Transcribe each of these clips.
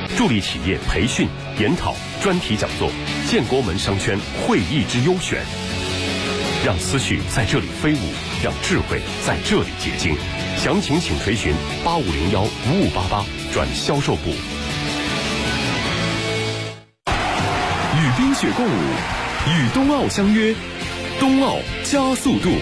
助力企业培训、研讨、专题讲座，建国门商圈会议之优选。让思绪在这里飞舞，让智慧在这里结晶。详情请垂询8501-5588转销售部。 与冰雪共舞，与冬奥相约，冬奥加速度。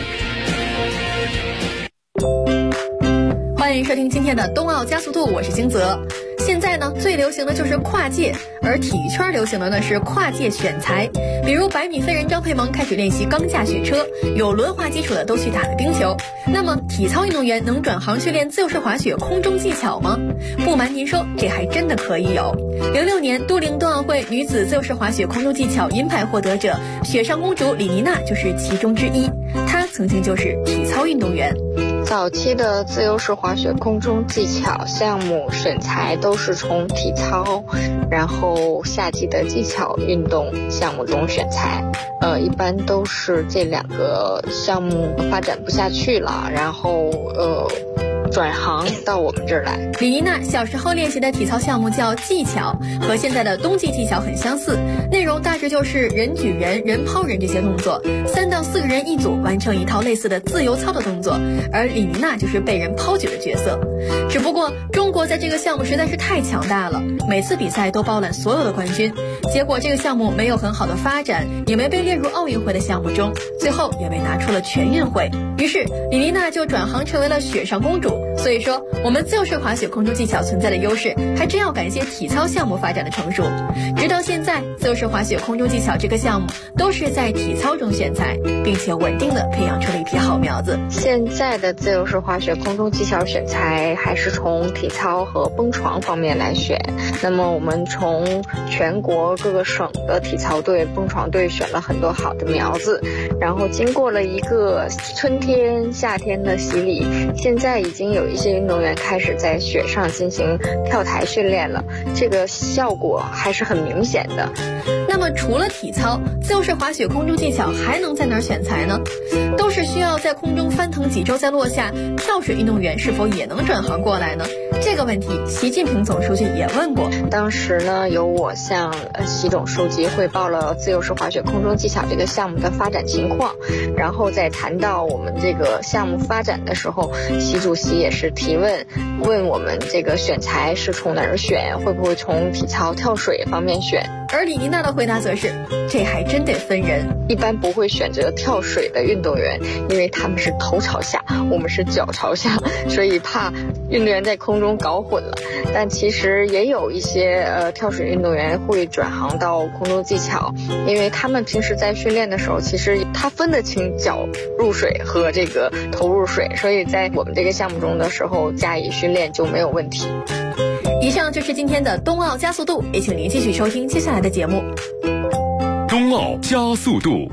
欢迎收听今天的冬奥加速度，我是金泽。现在呢，最流行的就是跨界，而体育圈流行的呢是跨界选材。比如100米飞人张佩萌开始练习钢架雪车，有轮滑基础的都去打了冰球。那么体操运动员能转行去练自由式滑雪空中技巧吗？不瞒您说，这还真的可以有。06年都灵冬奥会女子自由式滑雪空中技巧银牌获得者雪上公主李妮娜就是其中之一，她曾经就是体操运动员。 早期的自由式滑雪空中技巧项目选材都是从体操，然后夏季的技巧运动项目中选材，一般都是这2个项目发展不下去了，然后转行到我们这儿来。 李妮娜小时候练习的体操项目叫技巧，和现在的冬季技巧很相似，内容大致就是人举人、人抛人这些动作，3到4个人一组完成一套类似的自由操的动作，而李妮娜就是被人抛举的角色。只不过中国在这个项目实在是太强大了，每次比赛都包揽所有的冠军，结果这个项目没有很好的发展，也没被列入奥运会的项目中，最后也被拿出了全运会。于是李妮娜就转行成为了雪上公主。所以说我们自由式滑雪空中技巧存在的优势还真要感谢体操项目发展的成熟。直到现在，自由式滑雪空中技巧这个项目都是在体操中选材，并且稳定的培养出了一批好苗子。 现在的自由式滑雪空中技巧选材还是从体操和蹦床方面来选，那么我们从全国各个省的体操队、蹦床队选了很多好的苗子，然后经过了一个春天夏天的洗礼，现在已经有一些运动员开始在雪上进行跳台训练了，这个效果还是很明显的。 那么除了体操，自由式滑雪空中技巧还能在哪儿选材呢？都是需要在空中翻腾几周再落下，跳水运动员是否也能转行过来呢？这个问题习近平总书记也问过。 当时呢，由我向习总书记汇报了自由式滑雪空中技巧这个项目的发展情况，然后在谈到我们这个项目发展的时候，习主席也是提问我们这个选材是从哪儿选，会不会从体操跳水方面选。 而李妮娜的回答则是，这还真得分人， 一般不会选择跳水的运动员，因为他们是头朝下，我们是脚朝下，所以怕运动员在空中搞混了。但其实也有一些跳水运动员会转行到空中技巧，因为他们平时在训练的时候，其实他分得清脚入水和这个头入水，所以在我们这个项目中的时候加以训练就没有问题。 以上就是今天的冬奥加速度，也请您继续收听接下来的节目。 冬奥加速度。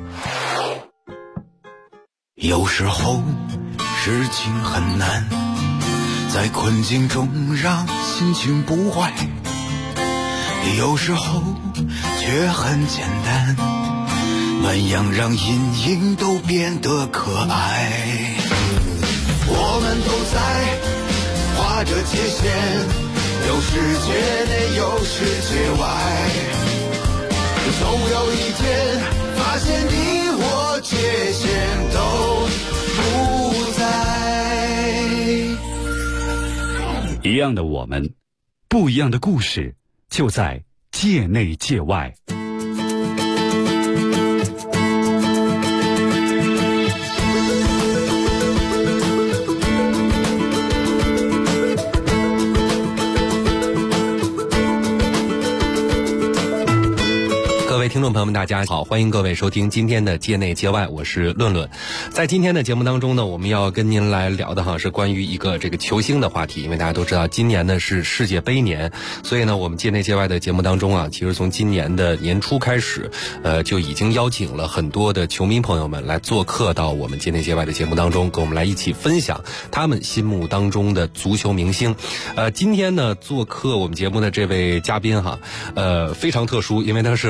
有时候事情很难，在困境中让心情不坏，有时候却很简单，暖阳让阴影都变得可爱。我们都在划着界限，有世界内有世界外，总有一天发现你我界限都不在。 一样的我们，不一样的故事，就在界内界外。 各位听众朋友们大家好，欢迎各位收听今天的界内界外，我是论论。在今天的节目当中呢，我们要跟您来聊的是关于一个这个球星的话题。因为大家都知道今年呢是世界杯年，所以呢我们界内界外的节目当中其实从今年的年初开始就已经邀请了很多的球迷朋友们来做客到我们界内界外的节目当中，跟我们来一起分享他们心目当中的足球明星。今天呢做客我们节目的这位嘉宾非常特殊，因为他是我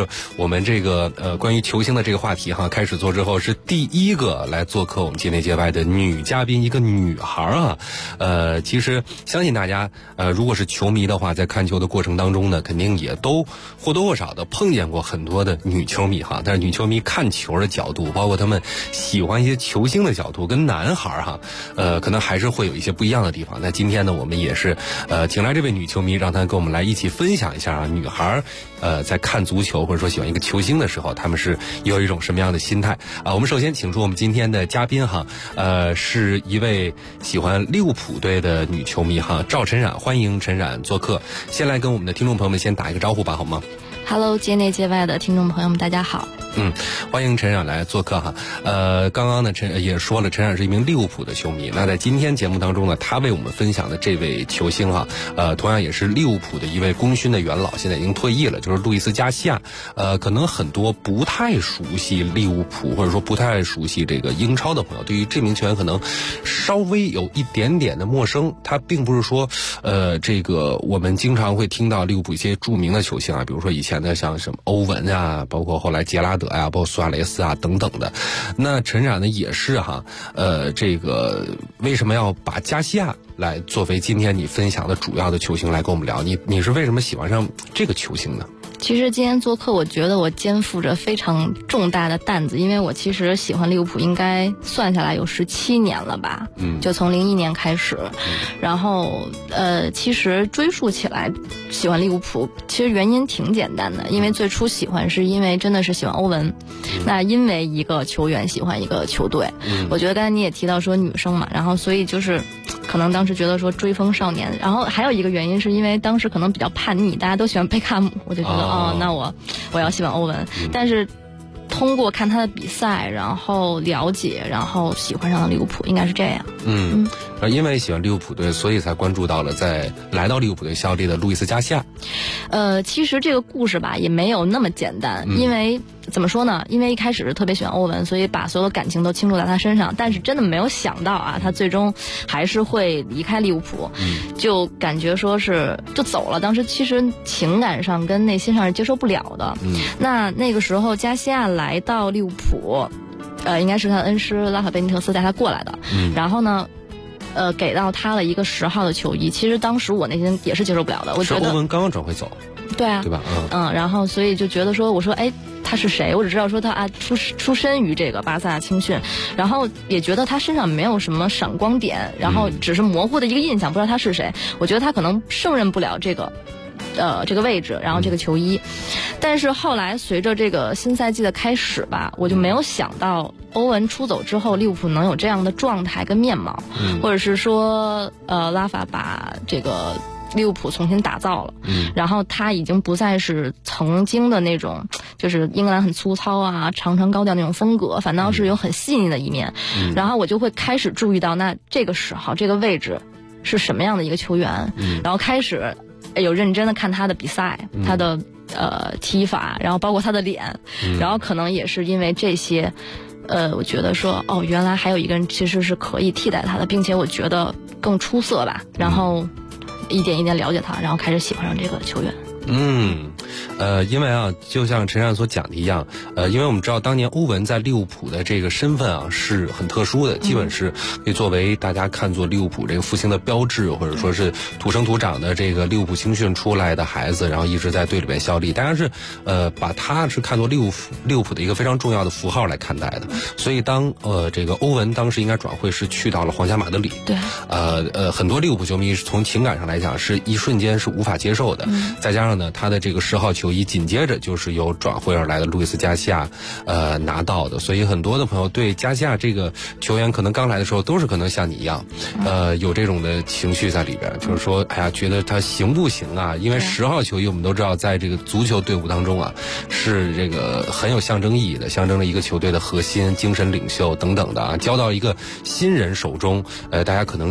我们这个关于球星的这个话题哈，开始做之后是第一个来做客我们界内界外的女嘉宾，一个女孩啊。其实相信大家如果是球迷的话，在看球的过程当中呢，肯定也都或多或少的碰见过很多的女球迷哈。但是女球迷看球的角度，包括他们喜欢一些球星的角度，跟男孩哈，可能还是会有一些不一样的地方。那今天呢，我们也是请来这位女球迷，让她跟我们来一起分享一下啊，女孩在看足球或者说喜欢一个球星的时候，他们是有一种什么样的心态啊？我们首先请出我们今天的嘉宾哈，是一位喜欢利物浦队的女球迷哈，赵晨冉，欢迎晨冉做客。先来跟我们的听众朋友们先打一个招呼吧，好吗？ Hello， 界内界外的听众朋友们，大家好。 欢迎陈冉来做客哈。刚刚呢，也说了，陈冉是一名利物浦的球迷。那在今天节目当中呢，他为我们分享的这位球星哈，同样也是利物浦的一位功勋的元老，现在已经退役了，就是路易斯加西亚。可能很多不太熟悉利物浦或者说不太熟悉这个英超的朋友，对于这名球员可能稍微有一点点的陌生。他并不是说，这个我们经常会听到利物浦一些著名的球星啊，比如说以前的像什么欧文啊，包括后来杰拉德呀，包括苏亚雷斯啊等等的。那陈冉呢也是哈，这个为什么要把加西亚来作为今天你分享的主要的球星来跟我们聊？你是为什么喜欢上这个球星呢？ 其实今天做客，我觉得我肩负着非常重大的担子，因为我其实喜欢利物浦应该算下来有17年了吧，就从01年开始，然后其实追溯起来喜欢利物浦，其实原因挺简单的，因为最初喜欢是因为真的是喜欢欧文，那因为一个球员喜欢一个球队，我觉得刚才你也提到说女生嘛，然后所以就是可能当时觉得说追风少年，然后还有一个原因是因为当时可能比较叛逆，大家都喜欢贝克汉姆，我就觉得那我要喜欢欧文，但是通过看他的比赛，然后了解，然后喜欢上了利物浦，应该是这样。 因为喜欢利物浦队，所以才关注到了在来到利物浦队效力的路易斯加西亚。 其实这个故事吧也没有那么简单，因为怎么说呢？因为一开始是特别喜欢欧文，所以把所有的感情都倾注在他身上，但是真的没有想到啊，他最终还是会离开利物浦，就感觉说是就走了。当时其实情感上跟内心上是接受不了的。那个时候加西亚来到利物浦，应该是他的恩师拉法贝尼特斯带他过来的，然后呢。给到他了一个10号的球衣，其实当时我内心也是接受不了的。我觉得是欧文刚刚转会走， 对啊， 对吧？ 然后所以就觉得说，我说哎，他是谁？我只知道说他出身于这个巴萨青训，然后也觉得他身上没有什么闪光点，然后只是模糊的一个印象，不知道他是谁。我觉得他可能胜任不了这个位置，然后这个球衣。但是后来随着这个新赛季的开始吧，我就没有想到欧文出走之后，利物浦能有这样的状态跟面貌，或者是说拉法把这个利物浦重新打造了，然后他已经不再是曾经的那种就是英格兰很粗糙啊长长高调那种风格，反倒是有很细腻的一面，然后我就会开始注意到那这个10号这个位置是什么样的一个球员，然后开始有认真的看他的比赛，他的踢法，然后包括他的脸，然后可能也是因为这些我觉得说原来还有一个人其实是可以替代他的，并且我觉得更出色吧，然后一点一点了解他，然后开始喜欢上这个球员。 因为啊，就像陈冉所讲的一样，因为我们知道当年欧文在利物浦的这个身份啊是很特殊的，基本是可以作为大家看作利物浦这个复兴的标志，或者说是土生土长的这个利物浦青训出来的孩子，然后一直在队里边效力，大家是把他是看作利物浦的一个非常重要的符号来看待的。所以当这个欧文当时应该转会是去到了皇家马德里， 对， 很多利物浦球迷从情感上来讲是一瞬间是无法接受的，再加上呢他的这个10号球衣紧接着就是由转会而来的路易斯加西亚拿到的，所以很多的朋友对加西亚这个球员可能刚来的时候都是可能像你一样有这种的情绪在里边，就是说哎呀觉得他行不行啊，因为10号球衣我们都知道在这个足球队伍当中啊是这个很有象征意义的，象征了一个球队的核心精神领袖等等的啊，交到一个新人手中大家可能开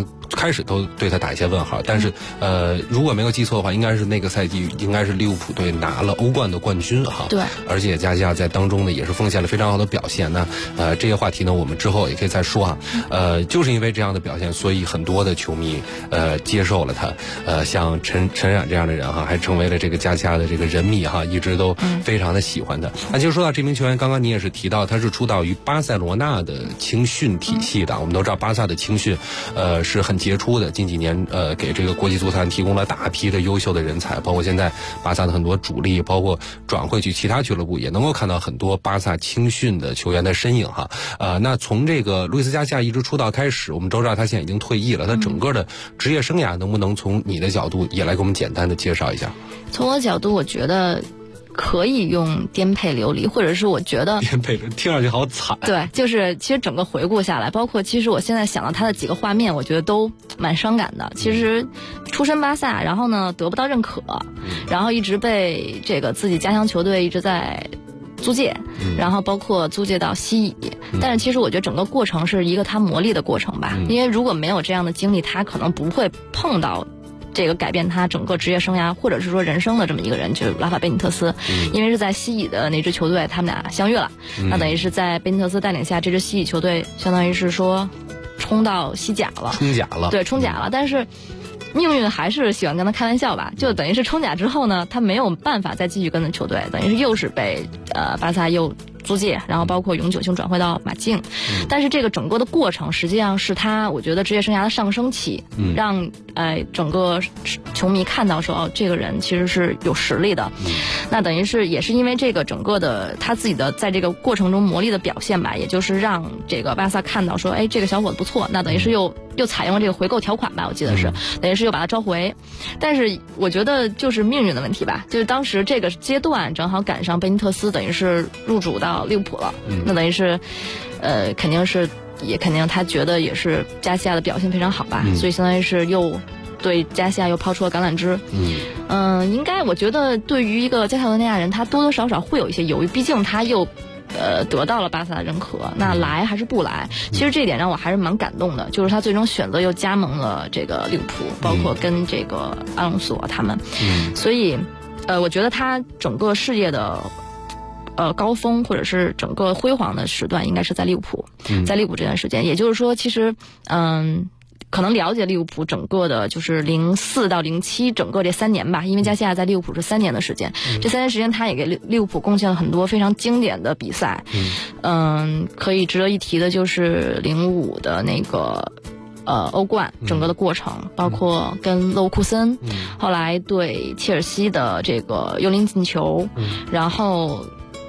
开始都对他打一些问号。但是如果没有记错的话，应该是那个赛季应该是利物浦队拿了欧冠的冠军哈。 对， 而且加西亚在当中呢也是奉献了非常好的表现。那这些话题呢我们之后也可以再说哈。就是因为这样的表现，所以很多的球迷接受了他。像陈冉这样的人哈，还成为了这个加西亚的这个人迷哈，一直都非常的喜欢他。那其实说到这名球员，刚刚你也是提到他是出道于巴塞罗那的青训体系的。我们都知道巴萨的青训是很杰出的，近几年给这个国际足坛提供了大批的优秀的人才，包括现在巴萨的很多主力，包括转会去其他俱乐部，也能够看到很多巴萨青训的球员的身影哈。那从这个路易斯加西亚一直出道开始，我们都知道他现在已经退役了，他整个的职业生涯能不能从你的角度也来给我们简单的介绍一下？ 从我角度，我觉得可以用颠沛流离，或者是我觉得颠沛流离听上去好惨。 对，就是其实整个回顾下来，包括其实我现在想到他的几个画面，我觉得都蛮伤感的。其实出身巴萨，然后呢得不到认可，然后一直被这个自己家乡球队一直在租借，然后包括租借到西乙，但是其实我觉得整个过程是一个他磨砺的过程吧，因为如果没有这样的经历，他可能不会碰到这个改变他整个职业生涯或者是说人生的这么一个人，就是拉法贝尼特斯。因为是在西乙的那支球队他们俩相遇了，那等于是在贝尼特斯带领下，这支西乙球队相当于是说冲到西甲了，对，冲甲了。但是命运还是喜欢跟他开玩笑吧，就等于是冲甲之后呢，他没有办法再继续跟着球队，等于是又是被巴萨又租借，然后包括永久性转会到马竞。但是这个整个的过程实际上是他我觉得职业生涯的上升期，让整个球迷看到说这个人其实是有实力的。那等于是也是因为这个整个的他自己的在这个过程中磨砺的表现吧，也就是让这个巴萨看到说这个小伙子不错，那等于是又采用了这个回购条款吧，我记得是等于是又把他召回。但是我觉得就是命运的问题吧，就是当时这个阶段正好赶上贝尼特斯等于是入主到利物浦了，那等于是肯定他觉得也是加西亚的表现非常好吧，所以相当于是又对加西亚又抛出了橄榄枝。应该我觉得对于一个加泰罗尼亚人，他多多少少会有一些犹豫，毕竟他又得到了巴萨的认可，那来还是不来？其实这一点让我还是蛮感动的，就是他最终选择又加盟了这个利物浦，包括跟这个阿隆索他们。所以我觉得他整个事业的高峰或者是整个辉煌的时段应该是在利物浦，在利物浦这段时间。也就是说其实可能了解利物浦整个的就是04到07整个这3年吧，因为加西亚在利物浦是3年的时间，这3年时间他也给利物浦贡献了很多非常经典的比赛。可以值得一提的就是05的那个欧冠整个的过程，包括跟勒沃库森，后来对切尔西的这个幽灵进球，然后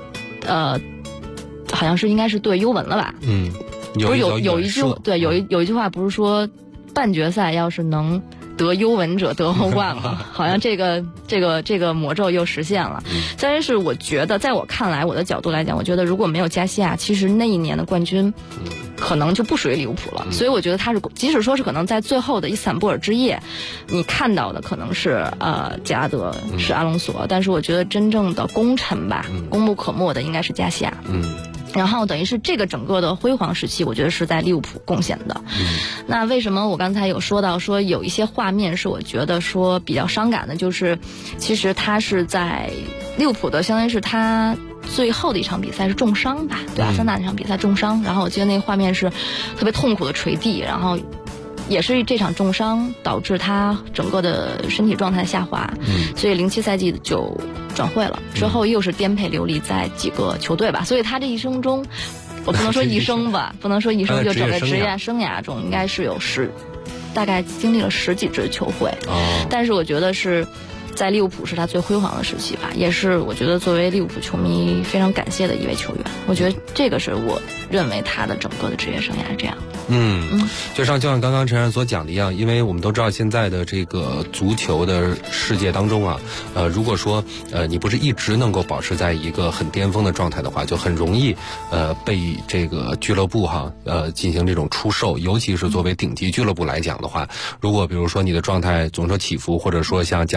好像是应该是对尤文了吧？不是有一句对有一句话不是说半决赛要是能得尤文者得欧冠吗？好像这个魔咒又实现了。虽然是我觉得在我看来，我的角度来讲，我觉得如果没有加西亚，其实那一年的冠军可能就不属于利物浦了。所以我觉得他是即使说是可能在最后的伊斯坦布尔之夜，你看到的可能是杰拉德是阿隆索，但是我觉得真正的功臣吧，功不可没的应该是加西亚。然后等于是这个整个的辉煌时期，我觉得是在利物浦贡献的。那为什么我刚才有说到说有一些画面是我觉得说比较伤感的，就是其实他是在利物浦的，相当于是他最后的一场比赛是重伤吧，对阿森纳那场比赛重伤，然后我记得那个画面是特别痛苦的垂地，然后也是这场重伤导致他整个的身体状态下滑，所以07赛季就转会了，之后又是颠沛流离在几个球队吧，所以他这一生中，我不能说一生吧，不能说一生，就整个职业生涯中应该是有大概经历了10几支球会，但是我觉得是在利物浦是他最辉煌的时期吧，也是我觉得作为利物浦球迷非常感谢的一位球员，我觉得这个是我认为他的整个的职业生涯是这样。 就像刚刚陈然所讲的一样，因为我们都知道现在的这个足球的世界当中啊，如果说你不是一直能够保持在一个很巅峰的状态的话，就很容易被这个俱乐部进行这种出售，尤其是作为顶级俱乐部来讲的话，如果比如说你的状态总是起伏，或者说像加西亚这样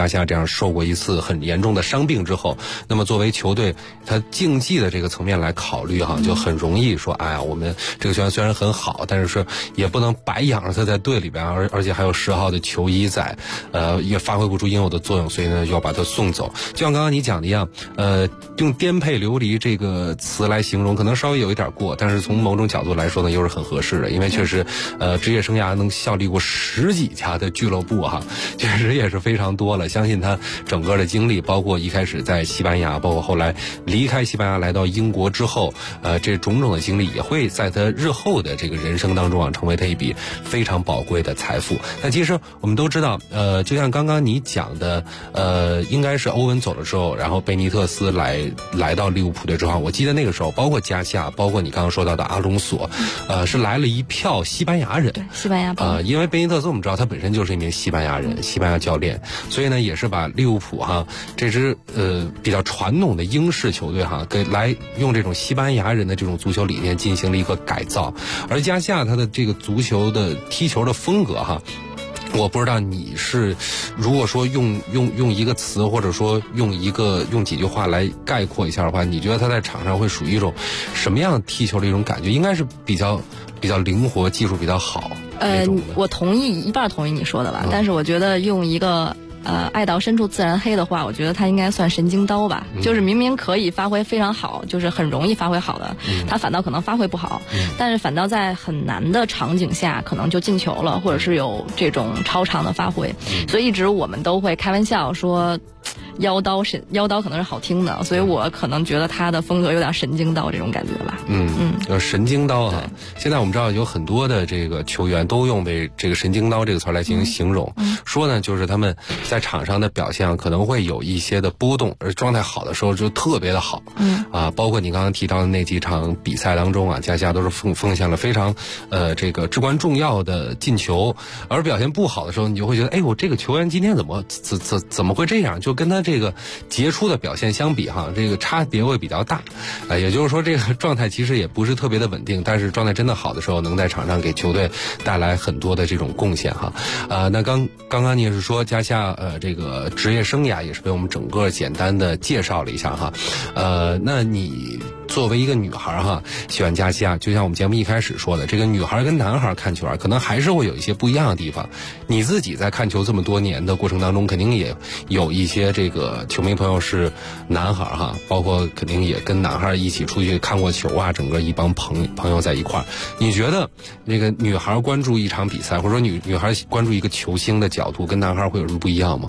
受过一次很严重的伤病之后，那么作为球队他竞技的这个层面来考虑哈，就很容易说，哎呀，我们这个球员虽然很好，但是也不能白养着他在队里边，而且还有10号的球衣在，也发挥不出应有的作用，所以呢要把他送走。就像刚刚你讲的一样，用颠沛流离这个词来形容，可能稍微有一点过，但是从某种角度来说呢，又是很合适的，因为确实，职业生涯能效力过10几家的俱乐部哈，确实也是非常多了。相信他整个的经历，包括一开始在西班牙，包括后来离开西班牙来到英国之后，这种种的经历也会在他日后的这个人生当中啊，成为他一笔非常宝贵的财富。那其实我们都知道，就像刚刚你讲的，应该是欧文走了之后，然后贝尼特斯来到利物浦队之后，我记得那个时候，包括加西亚，包括你刚刚说到的阿隆索，是来了一票西班牙人， 对，西班牙因为贝尼特斯我们知道他本身就是一名西班牙人，西班牙教练，所以呢也是把利物浦哈这支比较传统的英式球队哈，来用这种西班牙人的这种足球理念进行了一个改造。而加西亚他的这个足球的踢球的风格哈，我不知道你是如果说用一个词，或者说用几句话来概括一下的话，你觉得他在场上会属于一种什么样踢球的一种感觉？应该是比较灵活，技术比较好。 我同意一半同意你说的吧，但是我觉得用一个爱到深处自然黑的话，我觉得他应该算神经刀吧，就是明明可以发挥非常好，就是很容易发挥好的，他反倒可能发挥不好，但是反倒在很难的场景下可能就进球了，或者是有这种超常的发挥，所以一直我们都会开玩笑说妖刀可能是好听的，所以我可能觉得他的风格有点神经刀这种感觉吧。 就是神经刀啊。现在我们知道有很多的这个球员都用这个神经刀这个词来进行形容，说呢就是他们在场上的表现可能会有一些的波动，而状态好的时候就特别的好。包括你刚刚提到的那几场比赛当中啊，加西亚都是奉献了非常这个至关重要的进球，而表现不好的时候，你就会觉得，哎，我这个球员今天怎么会这样？就跟他这个杰出的表现相比哈，这个差别会比较大。也就是说这个状态其实也不是特别的稳定，但是状态真的好的时候，能在场上给球队带来很多的这种贡献哈。那刚刚你也是说加西亚这个职业生涯也是被我们整个简单的介绍了一下哈。那你作为一个女孩哈，喜欢加西亚，就像我们节目一开始说的，这个女孩跟男孩看球可能还是会有一些不一样的地方。你自己在看球这么多年的过程当中，肯定也有一些这个球迷朋友是男孩哈，包括肯定也跟男孩一起出去看过球啊，整个一帮朋友在一块儿。你觉得那个女孩关注一场比赛，或者说女孩关注一个球星的角度，跟男孩会有什么不一样吗？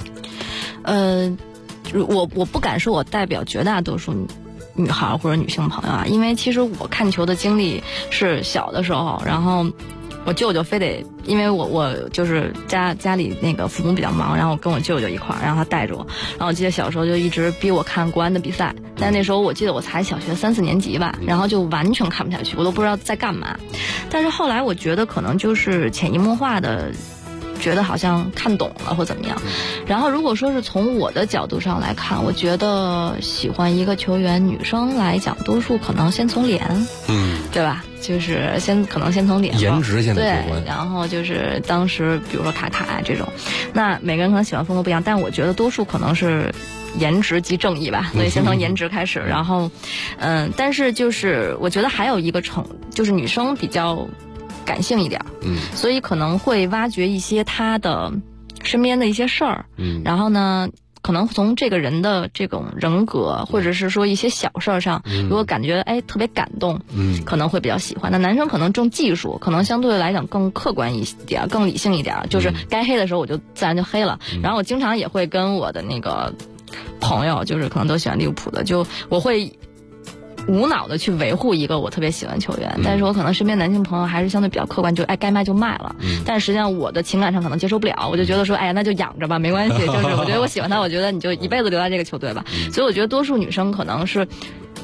我不敢说我代表绝大多数女孩或者女性朋友啊，因为其实我看球的经历是小的时候，然后我舅舅非得，因为我就是家里那个父母比较忙，然后跟我舅舅一块儿，然后他带着我，然后我记得小时候就一直逼我看国安的比赛，但那时候我记得我才小学3、4年级吧，然后就完全看不下去，我都不知道在干嘛。但是后来我觉得可能就是潜移默化的觉得好像看懂了或怎么样。然后如果说是从我的角度上来看，我觉得喜欢一个球员，女生来讲多数可能先从脸，对吧，就是可能先从脸颜值现在过关， 对，然后就是当时比如说卡卡啊这种，那每个人可能喜欢风格不一样，但我觉得多数可能是颜值即正义吧，所以先从颜值开始，然后但是就是我觉得还有一个就是女生比较感性一点，所以可能会挖掘一些她的身边的一些事儿，然后呢可能从这个人的这种人格，或者是说一些小事儿上，如果感觉特别感动，可能会比较喜欢。那男生可能重技术，可能相对来讲更客观一点，更理性一点，就是该黑的时候我就自然就黑了。然后我经常也会跟我的那个朋友，就是可能都喜欢利物浦的，就我会无脑的去维护一个我特别喜欢球员，但是我可能身边男性朋友还是相对比较客观，就该卖就卖了，但是实际上我的情感上可能接受不了，我就觉得说那就养着吧，没关系，就是我觉得我喜欢他，我觉得你就一辈子留在这个球队吧。所以我觉得多数女生可能是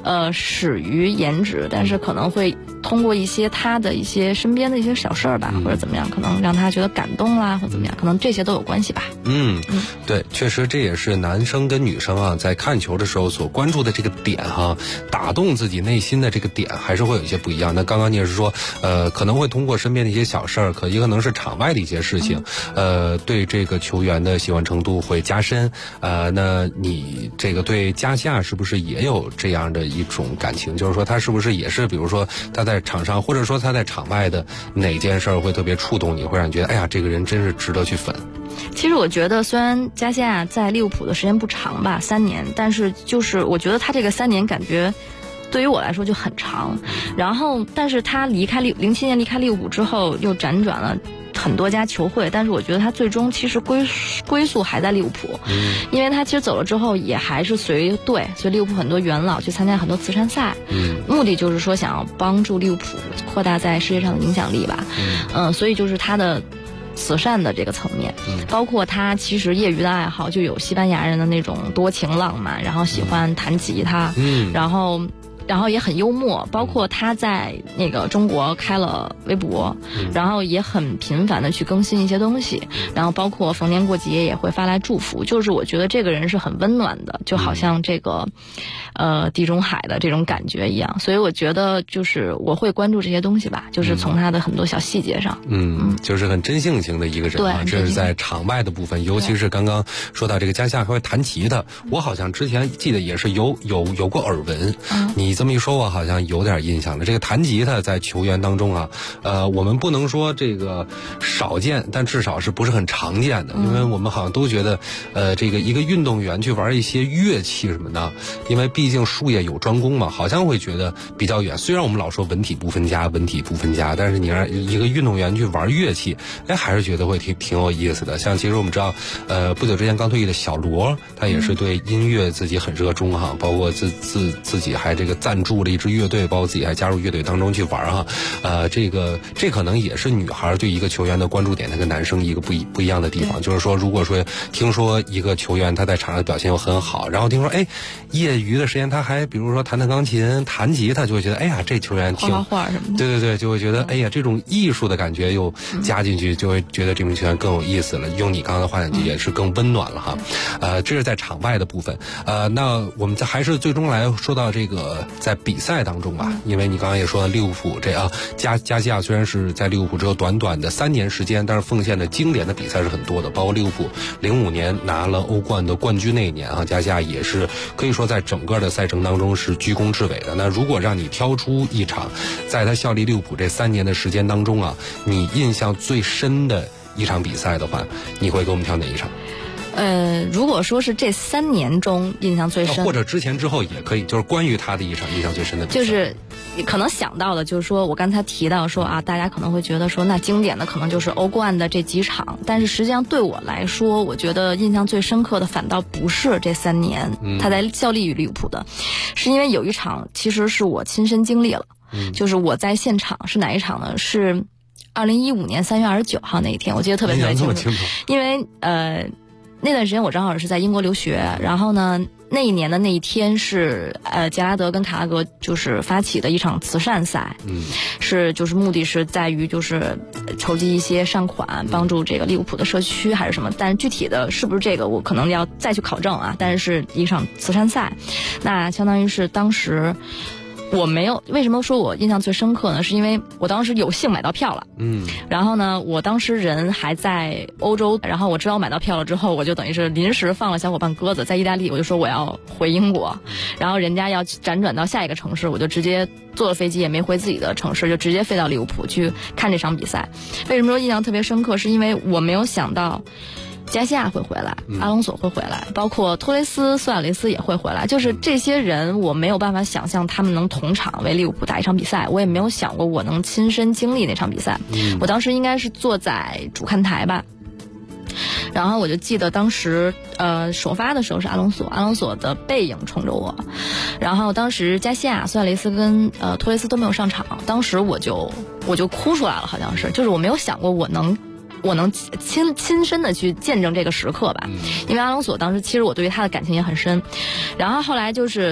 始于颜值，但是可能会通过一些他的一些身边的一些小事儿吧，或者怎么样，可能让他觉得感动啦，或怎么样，可能这些都有关系吧。 对，确实这也是男生跟女生啊在看球的时候所关注的这个点哈，打动自己内心的这个点还是会有一些不一样。那刚刚你也是说，可能会通过身边的一些小事儿，也可能是场外的一些事情，对这个球员的喜欢程度会加深。那你这个对加西亚是不是也有这样的一种感情？就是说他是不是也是，比如说他在场上，或者说他在场外的哪件事儿会特别触动你，会让你觉得哎呀，这个人真是值得去粉？ 其实我觉得，虽然加西亚在利物浦的时间不长吧，3年，但是就是我觉得他这个3年感觉对于我来说就很长。然后，但是他07年离开利物浦之后，又辗转了很多家球会，但是我觉得他最终其实归宿还在利物浦，因为他其实走了之后也还是随利物浦很多元老去参加很多慈善赛，目的就是说想要帮助利物浦扩大在世界上的影响力吧，所以就是他的慈善的这个层面，包括他其实业余的爱好就有西班牙人的那种多情浪漫，然后喜欢弹吉他，然后也很幽默，包括他在那个中国开了微博，然后也很频繁的去更新一些东西，然后包括逢年过节也会发来祝福，就是我觉得这个人是很温暖的，就好像这个地中海的这种感觉一样，所以我觉得就是我会关注这些东西吧，就是从他的很多小细节上， 就是很真性情的一个人啊，这是在场外的部分，尤其是刚刚说到这个加西亚会弹吉他，我好像之前记得也是有过耳闻，你这么一说，我好像有点印象了。这个弹吉他在球员当中啊，我们不能说这个少见，但至少是不是很常见的，因为我们好像都觉得，这个一个运动员去玩一些乐器什么的，因为毕竟术业有专攻嘛，好像会觉得比较远。虽然我们老说文体不分家，但是你让一个运动员去玩乐器，还是觉得会挺有意思的。像其实我们知道，不久之前刚退役的小罗，他也是对音乐自己很热衷哈，包括自己还这个赞助了一支乐队，包括自己还加入乐队当中去玩哈。这可能也是女孩对一个球员的关注点，它跟男生一个不一样的地方，就是说，如果说听说一个球员他在场上的表现又很好，然后听说业余的时间他还比如说弹钢琴、弹吉他，就会觉得哎呀，这球员画画什么的， 对，就会觉得哎呀，这种艺术的感觉又加进去，就会觉得这名球员更有意思了。用你刚刚的话讲，也是更温暖了哈。这是在场外的部分。那我们还是最终来说到这个在比赛当中吧，因为你刚刚也说了利物浦加西亚虽然是在利物浦只有短短的3年时间，但是奉献的经典的比赛是很多的，包括利物浦05年拿了欧冠的冠军那一年啊，加西亚也是可以说在整个的赛程当中是居功至伟的。那如果让你挑出一场在他效力利物浦这3年的时间当中啊，你印象最深的一场比赛的话，你会给我们挑哪一场？ 如果说是这3年中印象最深， 或者之前之后也可以，就是关于他的一场印象最深的比赛， 就是可能想到的就是说我刚才提到说啊，大家可能会觉得说那经典的可能就是欧冠的这几场，但是实际上对我来说，我觉得印象最深刻的反倒不是这3年他在效力于利物浦的，是因为有一场其实是我亲身经历了，就是我在现场，是哪一场呢？是2015年3月29号那一天，我记得特别清楚，因为那段时间我正好是在英国留学，然后呢那一年的那一天是杰拉德跟卡拉格就是发起的一场慈善赛，是就是目的是在于就是筹集一些善款，帮助这个利物浦的社区还是什么，但是具体的是不是这个我可能要再去考证啊，但是一场慈善赛，那相当于是当时我没有，为什么说我印象最深刻呢？是因为我当时有幸买到票了，然后呢，我当时人还在欧洲，然后我知道我买到票了之后，我就等于是临时放了小伙伴鸽子，在意大利，我就说我要回英国，然后人家要辗转到下一个城市，我就直接坐了飞机，也没回自己的城市，就直接飞到利物浦去看这场比赛。为什么说印象特别深刻？是因为我没有想到加西亚会回来，阿隆索会回来，包括托雷斯、苏亚雷斯也会回来，就是这些人我没有办法想象他们能同场为利物浦打一场比赛，我也没有想过我能亲身经历那场比赛。我当时应该是坐在主看台吧，然后我就记得当时首发的时候是阿隆索的背影冲着我，然后当时加西亚、苏亚雷斯跟托雷斯都没有上场，当时我就哭出来了，好像是，就是我没有想过我能亲身的去见证这个时刻吧，因为阿隆索当时其实我对于他的感情也很深，然后后来就是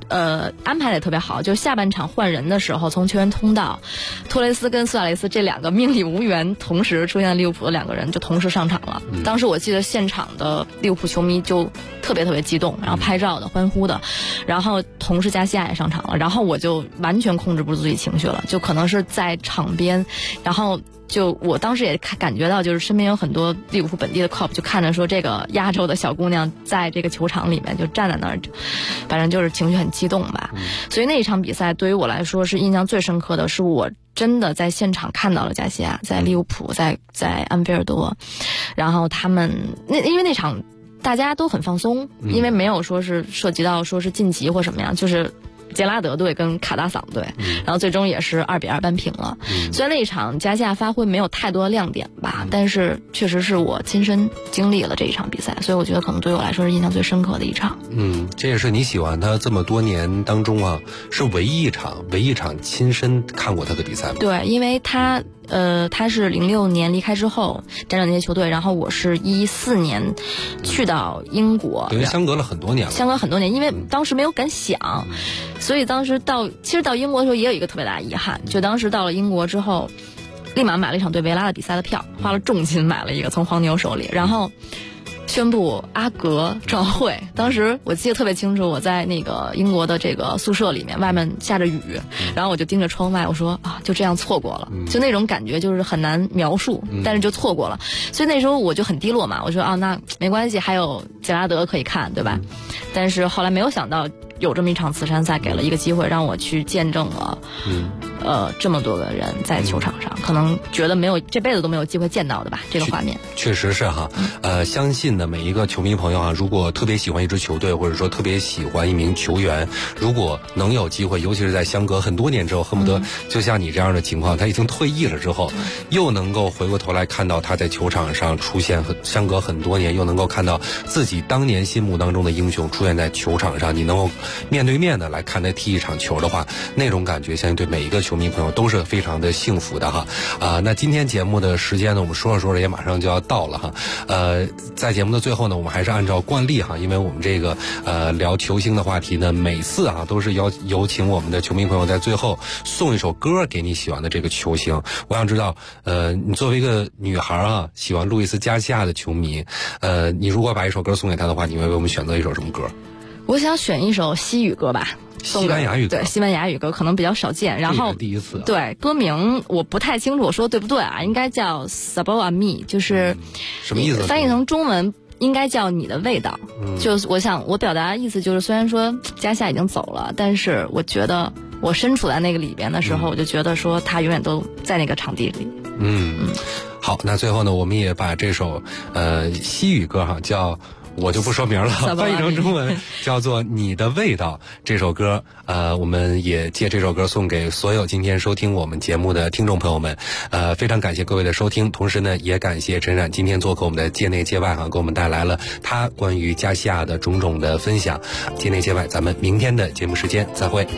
安排的也特别好，就是下半场换人的时候，从球员通道，托雷斯跟苏亚雷斯这两个命里无缘同时出现的利物浦的两个人就同时上场了。当时我记得现场的利物浦球迷就特别激动，然后拍照的、欢呼的，然后同时加西亚也上场了，然后我就完全控制不住自己情绪了，就可能是在场边，然后就我当时也感觉到，就是身边有很多利物浦本地的 cop 就看着说这个亚洲的小姑娘在这个球场里面就站在那儿，反正就是情绪很激动吧。所以那一场比赛对于我来说是印象最深刻的，是我真的在现场看到了加西亚，在利物浦，在安菲尔多，然后他们因为那场大家都很放松，因为没有说是涉及到说是晋级或什么样，就是杰拉德队跟卡达桑队，然后最终也是2-2扳平了。虽然那一场加西亚发挥没有太多的亮点吧，但是确实是我亲身经历了这一场比赛，所以我觉得可能对我来说是印象最深刻的一场。 这也是你喜欢他这么多年当中啊，是唯一一场亲身看过他的比赛吗？ 对，因为他是06年离开之后沾染那些球队，然后我是14年去到英国， 因为相隔了很多年了。 相隔很多年，因为当时没有敢想，所以当时其实到英国的时候也有一个特别大的遗憾，就当时到了英国之后，立马买了一场对维拉的比赛的票，花了重金买了一个从黄牛手里，然后宣布阿格转会。当时我记得特别清楚，我在那个英国的这个宿舍里面，外面下着雨，然后我就盯着窗外，我说啊，就这样错过了，就那种感觉就是很难描述，但是就错过了。所以那时候我就很低落嘛，我说啊，那没关系，还有杰拉德可以看，对吧？但是后来没有想到有这么一场慈善赛，给了一个机会让我去见证了这么多个人在球场上，可能觉得这辈子都没有机会见到的吧，这个画面。 确实是哈，相信的每一个球迷朋友啊，如果特别喜欢一支球队，或者说特别喜欢一名球员，如果能有机会，尤其是在相隔很多年之后，恨不得就像你这样的情况，他已经退役了之后，又能够回过头来看到他在球场上出现，相隔很多年，又能够看到自己当年心目当中的英雄出现在球场上，你能够面对面的来看他踢一场球的话，那种感觉相信对每一个球迷朋友都是非常的幸福的哈。那今天节目的时间呢，我们说着也马上就要到了哈。在节目的最后呢，我们还是按照惯例哈，因为我们这个聊球星的话题呢，每次啊都是有请我们的球迷朋友在最后送一首歌给你喜欢的这个球星。我想知道，你作为一个女孩啊，喜欢路易斯加西亚的球迷，你如果把一首歌送给他的话，你会为我们选择一首什么歌？我想选一首西语歌吧。西班牙语歌，对，西班牙语歌可能比较少见，然后第一次，对，歌名我不太清楚，我说对不对啊？应该叫 Sabor a mí， 就是什么意思？翻译成中文应该叫你的味道。就是我表达的意思就是，虽然说加西亚已经走了，但是我觉得我身处在那个里边的时候，我就觉得说他永远都在那个场地里。好，那最后呢，我们也把这首西语歌哈叫。我就不说名了，翻译成中文叫做《你的味道》这首歌，我们也借这首歌送给所有今天收听我们节目的听众朋友们，非常感谢各位的收听，同时呢，也感谢陈冉今天做客我们的界内界外给我们带来了他关于加西亚的种种的分享。界内界外，咱们明天的节目时间再会。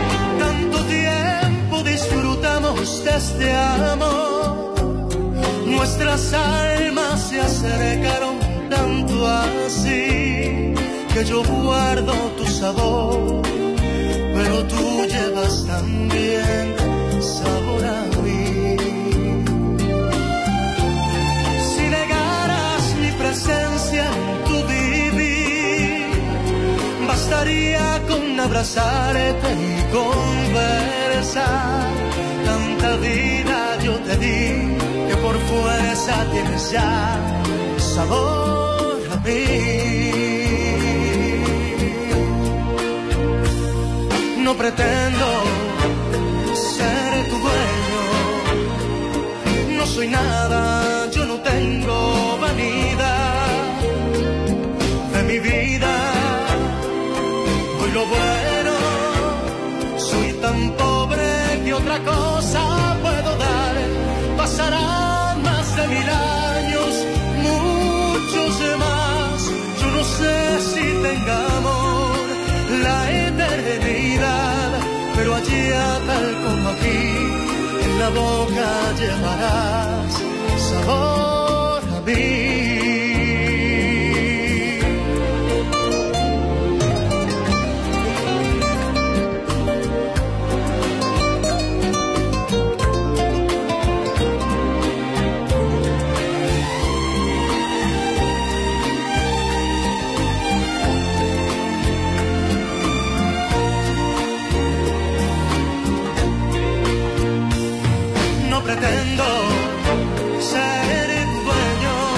Tanto así que yo guardo tu sabor, pero tú llevas también sabor a mí. Si negaras mi presencia en tu vivir, bastaría con abrazarte y conversar. Tanta vida yo te di que por fuerza tienes ya sabor. No pretendo ser tu dueño, no soy nada, yo no tengo vanidad de mi vida. Hoy lo bueno, soy tan pobre que otra cosa puedo dar. Pasarán más de 1000 años, muchos más. No sé si tengamos la eternidad, pero allá tal como aquí, en la boca llevarás sabor a mí. pretendo